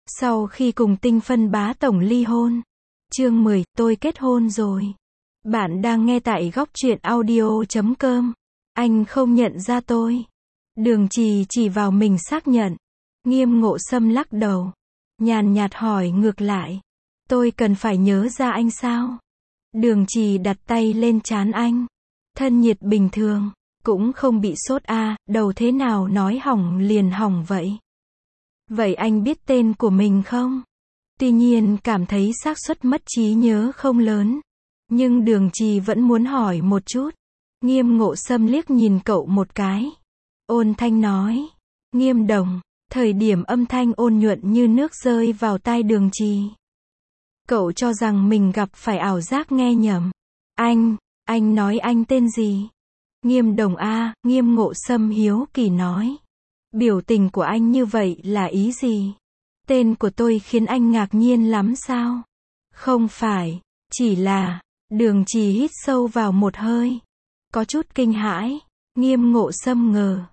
Sau khi cùng Tinh Phân bá tổng ly hôn. Chương 10, tôi kết hôn rồi. Bạn đang nghe tại góc truyện audio.com. Anh không nhận ra tôi. Đường Trì chỉ vào mình xác nhận. Nghiêm Ngộ Sâm lắc đầu. Nhàn nhạt hỏi ngược lại. Tôi cần phải nhớ ra anh sao? Đường Trì đặt tay lên trán anh. Thân nhiệt bình thường. Cũng không bị sốt đầu thế nào nói hỏng liền hỏng vậy? Vậy anh biết tên của mình không? Tuy nhiên cảm thấy xác suất mất trí nhớ không lớn. Nhưng Đường Trì vẫn muốn hỏi một chút. Nghiêm Ngộ Sâm liếc nhìn cậu một cái. Ôn thanh nói. Nghiêm Đồng. Thời điểm âm thanh ôn nhuận như nước rơi vào tai Đường Trì. Cậu cho rằng mình gặp phải ảo giác nghe nhầm. Anh nói anh tên gì? Nghiêm Đồng Nghiêm Ngộ Sâm hiếu kỳ nói. Biểu tình của anh như vậy là ý gì? Tên của tôi khiến anh ngạc nhiên lắm sao? Không phải, chỉ là, Đường Trì hít sâu vào một hơi. Có chút kinh hãi, Nghiêm Ngộ Sâm ngờ.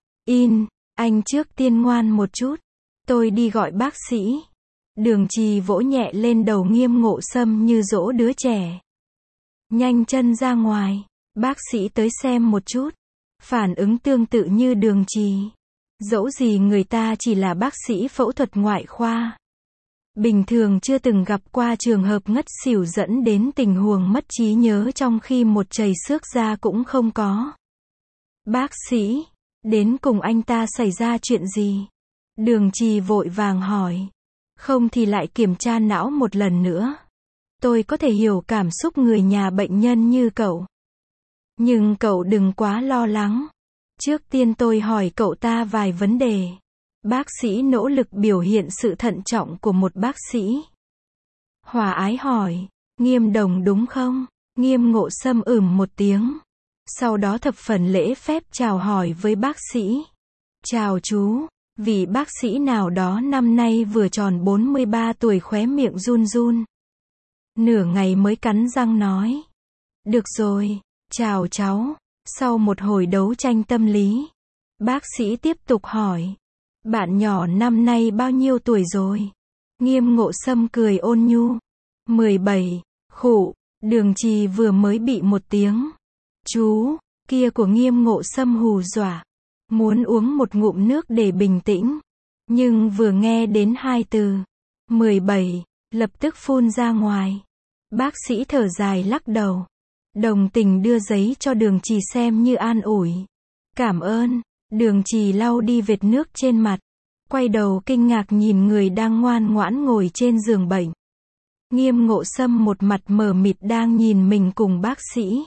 Anh trước tiên ngoan một chút. Tôi đi gọi bác sĩ. Đường Trì vỗ nhẹ lên đầu Nghiêm Ngộ Sâm như dỗ đứa trẻ. Nhanh chân ra ngoài, bác sĩ tới xem một chút. Phản ứng tương tự như Đường Trì. Dẫu gì người ta chỉ là bác sĩ phẫu thuật ngoại khoa. Bình thường chưa từng gặp qua trường hợp ngất xỉu dẫn đến tình huống mất trí nhớ trong khi một chầy xước da cũng không có. Bác sĩ, đến cùng anh ta xảy ra chuyện gì? Đường Trì vội vàng hỏi. Không thì lại kiểm tra não một lần nữa. Tôi có thể hiểu cảm xúc người nhà bệnh nhân như cậu. Nhưng cậu đừng quá lo lắng. Trước tiên tôi hỏi cậu ta vài vấn đề. Bác sĩ nỗ lực biểu hiện sự thận trọng của một bác sĩ. Hòa ái hỏi. Nghiêm Đồng đúng không? Nghiêm Ngộ Sâm một tiếng. Sau đó thập phần lễ phép chào hỏi với bác sĩ. Chào chú. Vị bác sĩ nào đó năm nay vừa tròn 43 tuổi khóe miệng run run. Nửa ngày mới cắn răng nói. Được rồi, chào cháu. Sau một hồi đấu tranh tâm lý, bác sĩ tiếp tục hỏi. Bạn nhỏ năm nay bao nhiêu tuổi rồi? Nghiêm Ngộ Sâm cười ôn nhu. 17, khụ, Đường Trì vừa mới bị một tiếng. Chú, kia của Nghiêm Ngộ Sâm hù dọa. Muốn uống một ngụm nước để bình tĩnh. Nhưng vừa nghe đến hai từ 17, lập tức phun ra ngoài. Bác sĩ thở dài lắc đầu. Đồng tình đưa giấy cho Đường Trì xem như an ủi. Cảm ơn. Đường Trì lau đi vệt nước trên mặt. Quay đầu kinh ngạc nhìn người đang ngoan ngoãn ngồi trên giường bệnh. Nghiêm Ngộ Sâm một mặt mờ mịt đang nhìn mình cùng bác sĩ.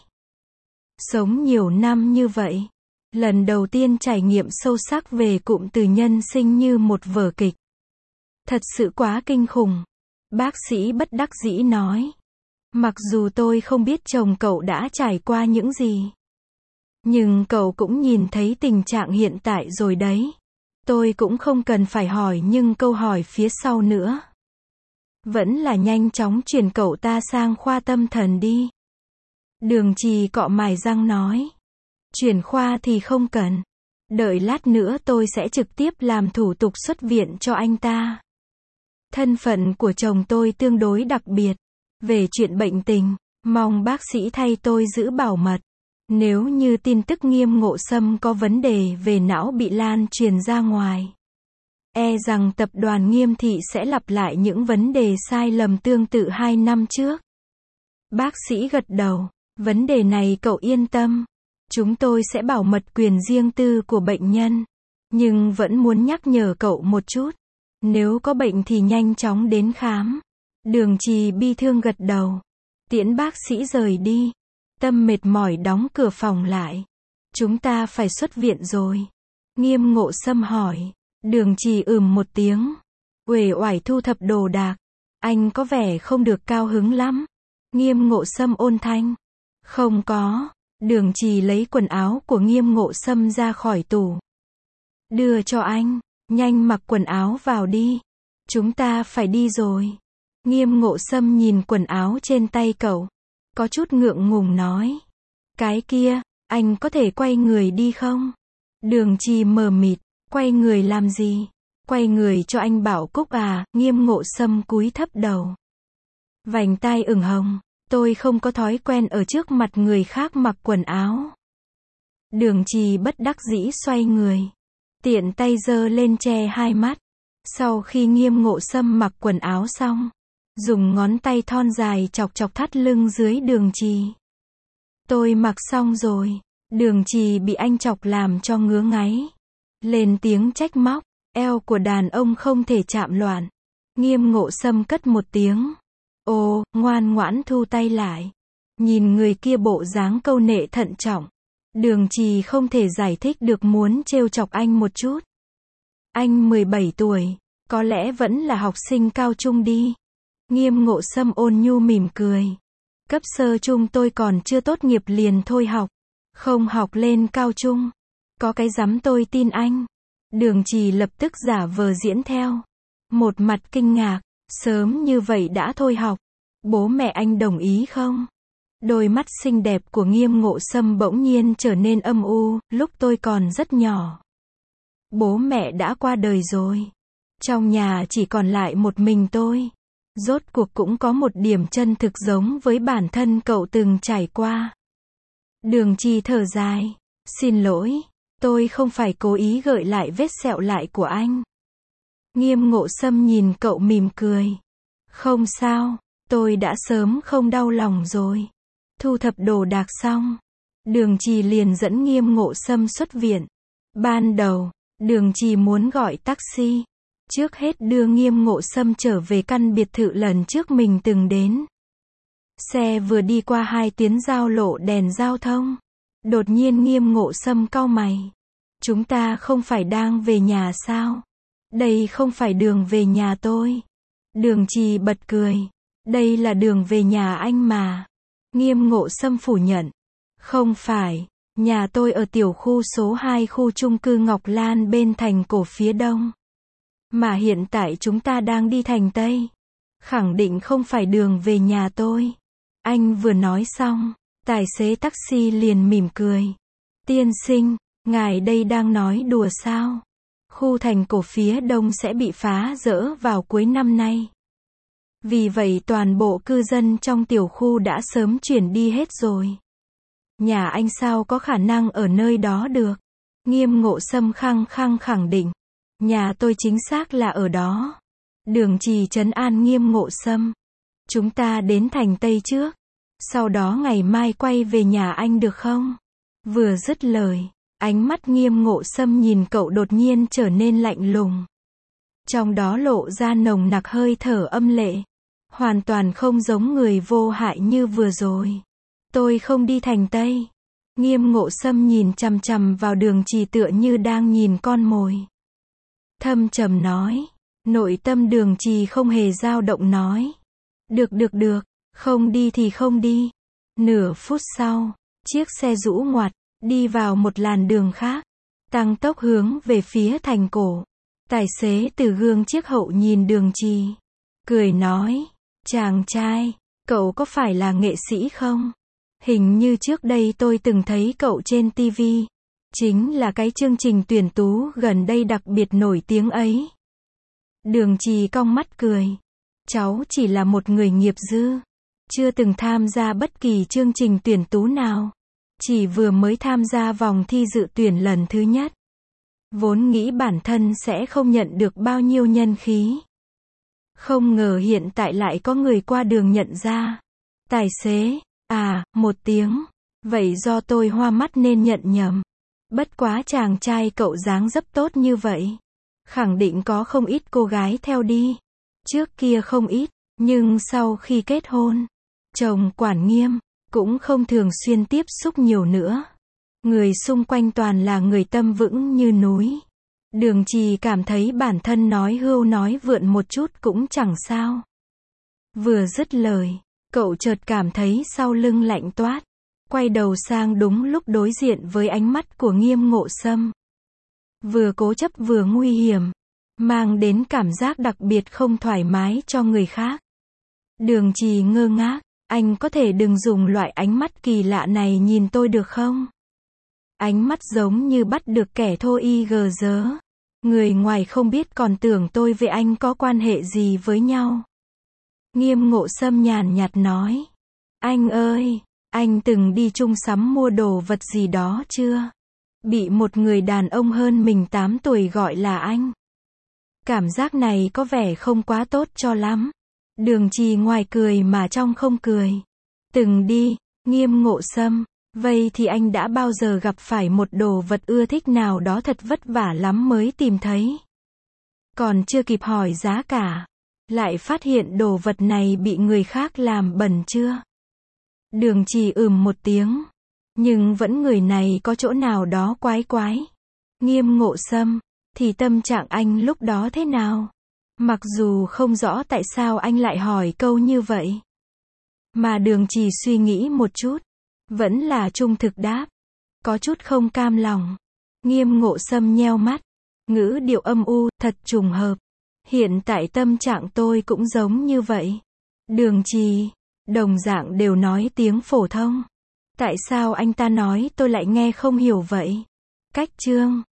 Sống nhiều năm như vậy. Lần đầu tiên trải nghiệm sâu sắc về cụm từ nhân sinh như một vở kịch. Thật sự quá kinh khủng. Bác sĩ bất đắc dĩ nói. Mặc dù tôi không biết chồng cậu đã trải qua những gì. Nhưng cậu cũng nhìn thấy tình trạng hiện tại rồi đấy. Tôi cũng không cần phải hỏi nhưng câu hỏi phía sau nữa. Vẫn là nhanh chóng chuyển cậu ta sang khoa tâm thần đi. Đường Trì cọ mài răng nói. Chuyển khoa thì không cần. Đợi lát nữa tôi sẽ trực tiếp làm thủ tục xuất viện cho anh ta. Thân phận của chồng tôi tương đối đặc biệt. Về chuyện bệnh tình, mong bác sĩ thay tôi giữ bảo mật. Nếu như tin tức Nghiêm Ngộ Sâm có vấn đề về não bị lan truyền ra ngoài. Rằng tập đoàn Nghiêm Thị sẽ lặp lại những vấn đề sai lầm tương tự 2 năm trước. Bác sĩ gật đầu. Vấn đề này cậu yên tâm. Chúng tôi sẽ bảo mật quyền riêng tư của bệnh nhân. Nhưng vẫn muốn nhắc nhở cậu một chút. Nếu có bệnh thì nhanh chóng đến khám. Đường Trì bi thương gật đầu. Tiễn bác sĩ rời đi. Tâm mệt mỏi đóng cửa phòng lại. Chúng ta phải xuất viện rồi. Nghiêm Ngộ Sâm hỏi. Đường Trì một tiếng. Uể oải thu thập đồ đạc. Anh có vẻ không được cao hứng lắm. Nghiêm Ngộ Sâm ôn thanh. Không có. Đường Trì lấy quần áo của Nghiêm Ngộ Sâm ra khỏi tủ. Đưa cho anh. Nhanh mặc quần áo vào đi. Chúng ta phải đi rồi. Nghiêm Ngộ Sâm nhìn quần áo trên tay cậu. Có chút ngượng ngùng nói. Cái kia, anh có thể quay người đi không? Đường Trì mờ mịt. Quay người làm gì? Quay người cho anh Bảo Cúc à, Nghiêm Ngộ Sâm cúi thấp đầu. Vành tai ửng hồng, tôi không có thói quen ở trước mặt người khác mặc quần áo. Đường Trì bất đắc dĩ xoay người. Tiện tay giơ lên che hai mắt. Sau khi Nghiêm Ngộ Sâm mặc quần áo xong, dùng ngón tay thon dài chọc chọc thắt lưng dưới Đường Trì. Tôi mặc xong rồi. Đường Trì bị anh chọc làm cho ngứa ngáy. Lên tiếng trách móc, eo của đàn ông không thể chạm loạn. Nghiêm Ngộ Sâm cất một tiếng. Ồ, ngoan ngoãn thu tay lại. Nhìn người kia bộ dáng câu nệ thận trọng. Đường Trì không thể giải thích được muốn trêu chọc anh một chút. Anh 17 tuổi, có lẽ vẫn là học sinh cao trung đi. Nghiêm Ngộ Sâm ôn nhu mỉm cười. Cấp sơ trung tôi còn chưa tốt nghiệp liền thôi học. Không học lên cao trung. Có cái dám tôi tin anh. Đường Trì lập tức giả vờ diễn theo. Một mặt kinh ngạc, sớm như vậy đã thôi học. Bố mẹ anh đồng ý không? Đôi mắt xinh đẹp của Nghiêm Ngộ Sâm bỗng nhiên trở nên âm u, lúc tôi còn rất nhỏ. Bố mẹ đã qua đời rồi. Trong nhà chỉ còn lại một mình tôi. Rốt cuộc cũng có một điểm chân thực giống với bản thân cậu từng trải qua. Đường Trì thở dài. Xin lỗi, tôi không phải cố ý gợi lại vết sẹo lại của anh. Nghiêm Ngộ Sâm nhìn cậu mỉm cười. Không sao, tôi đã sớm không đau lòng rồi. Thu thập đồ đạc xong, Đường Trì liền dẫn Nghiêm Ngộ Sâm xuất viện. Ban đầu, Đường Trì muốn gọi taxi. Trước hết đưa Nghiêm Ngộ Sâm trở về căn biệt thự lần trước mình từng đến. Xe vừa đi qua 2 tuyến giao lộ đèn giao thông. Đột nhiên Nghiêm Ngộ Sâm cau mày. Chúng ta không phải đang về nhà sao? Đây không phải đường về nhà tôi. Đường Trì bật cười. Đây là đường về nhà anh mà. Nghiêm Ngộ Sâm phủ nhận. Không phải, nhà tôi ở tiểu khu số 2 khu chung cư Ngọc Lan bên thành cổ phía đông. Mà hiện tại chúng ta đang đi thành Tây. Khẳng định không phải đường về nhà tôi. Anh vừa nói xong, tài xế taxi liền mỉm cười. Tiên sinh, ngài đây đang nói đùa sao? Khu thành cổ phía đông sẽ bị phá dỡ vào cuối năm nay. Vì vậy toàn bộ cư dân trong tiểu khu đã sớm chuyển đi hết rồi. Nhà anh sao có khả năng ở nơi đó được? Nghiêm Ngộ Sâm khăng khăng khẳng định. Nhà tôi chính xác là ở đó. Đường Trì trấn an Nghiêm Ngộ Sâm. Chúng ta đến thành Tây trước. Sau đó ngày mai quay về nhà anh được không? Vừa dứt lời, ánh mắt Nghiêm Ngộ Sâm nhìn cậu đột nhiên trở nên lạnh lùng. Trong đó lộ ra nồng nặc hơi thở âm lệ. Hoàn toàn không giống người vô hại như vừa rồi. Tôi không đi thành Tây. Nghiêm Ngộ Sâm nhìn chằm chằm vào Đường Trì tựa như đang nhìn con mồi. Thâm trầm nói. Nội tâm Đường Trì không hề dao động nói. Được, không đi thì không đi. Nửa phút sau, chiếc xe rũ ngoặt, đi vào một làn đường khác. Tăng tốc hướng về phía thành cổ. Tài xế từ gương chiếc hậu nhìn Đường Trì. Cười nói. Chàng trai, cậu có phải là nghệ sĩ không? Hình như trước đây tôi từng thấy cậu trên TV. Chính là cái chương trình tuyển tú gần đây đặc biệt nổi tiếng ấy. Đường Trì cong mắt cười. Cháu chỉ là một người nghiệp dư. Chưa từng tham gia bất kỳ chương trình tuyển tú nào. Chỉ vừa mới tham gia vòng thi dự tuyển lần thứ nhất. Vốn nghĩ bản thân sẽ không nhận được bao nhiêu nhân khí. Không ngờ hiện tại lại có người qua đường nhận ra. Tài xế, một tiếng. Vậy do tôi hoa mắt nên nhận nhầm. Bất quá chàng trai cậu dáng dấp tốt như vậy. Khẳng định có không ít cô gái theo đi. Trước kia không ít, nhưng sau khi kết hôn, chồng quản nghiêm, cũng không thường xuyên tiếp xúc nhiều nữa. Người xung quanh toàn là người tâm vững như núi. Đường Trì cảm thấy bản thân nói hưu nói vượn một chút cũng chẳng sao. Vừa dứt lời, cậu chợt cảm thấy sau lưng lạnh toát. Quay đầu sang đúng lúc đối diện với ánh mắt của Nghiêm Ngộ Sâm. Vừa cố chấp vừa nguy hiểm, mang đến cảm giác đặc biệt không thoải mái cho người khác. Đường Trì ngơ ngác, anh có thể đừng dùng loại ánh mắt kỳ lạ này nhìn tôi được không? Ánh mắt giống như bắt được kẻ thô y gờ dớ. Người ngoài không biết còn tưởng tôi với anh có quan hệ gì với nhau. Nghiêm Ngộ Sâm nhàn nhạt nói. Anh ơi, anh từng đi chung sắm mua đồ vật gì đó chưa? Bị một người đàn ông hơn mình 8 tuổi gọi là anh. Cảm giác này có vẻ không quá tốt cho lắm. Đường Trì ngoài cười mà trong không cười. Từng đi, Nghiêm Ngộ Sâm. Vậy thì anh đã bao giờ gặp phải một đồ vật ưa thích nào đó thật vất vả lắm mới tìm thấy? Còn chưa kịp hỏi giá cả, lại phát hiện đồ vật này bị người khác làm bẩn chưa? Đường Trì một tiếng. Nhưng vẫn người này có chỗ nào đó quái quái. Nghiêm Ngộ Sâm, thì tâm trạng anh lúc đó thế nào? Mặc dù không rõ tại sao anh lại hỏi câu như vậy. Mà Đường Trì suy nghĩ một chút, vẫn là trung thực đáp. Có chút không cam lòng. Nghiêm Ngộ Sâm nheo mắt, ngữ điệu âm u, thật trùng hợp. Hiện tại tâm trạng tôi cũng giống như vậy. Đường Trì, đồng dạng đều nói tiếng phổ thông. Tại sao anh ta nói tôi lại nghe không hiểu vậy? Cách chương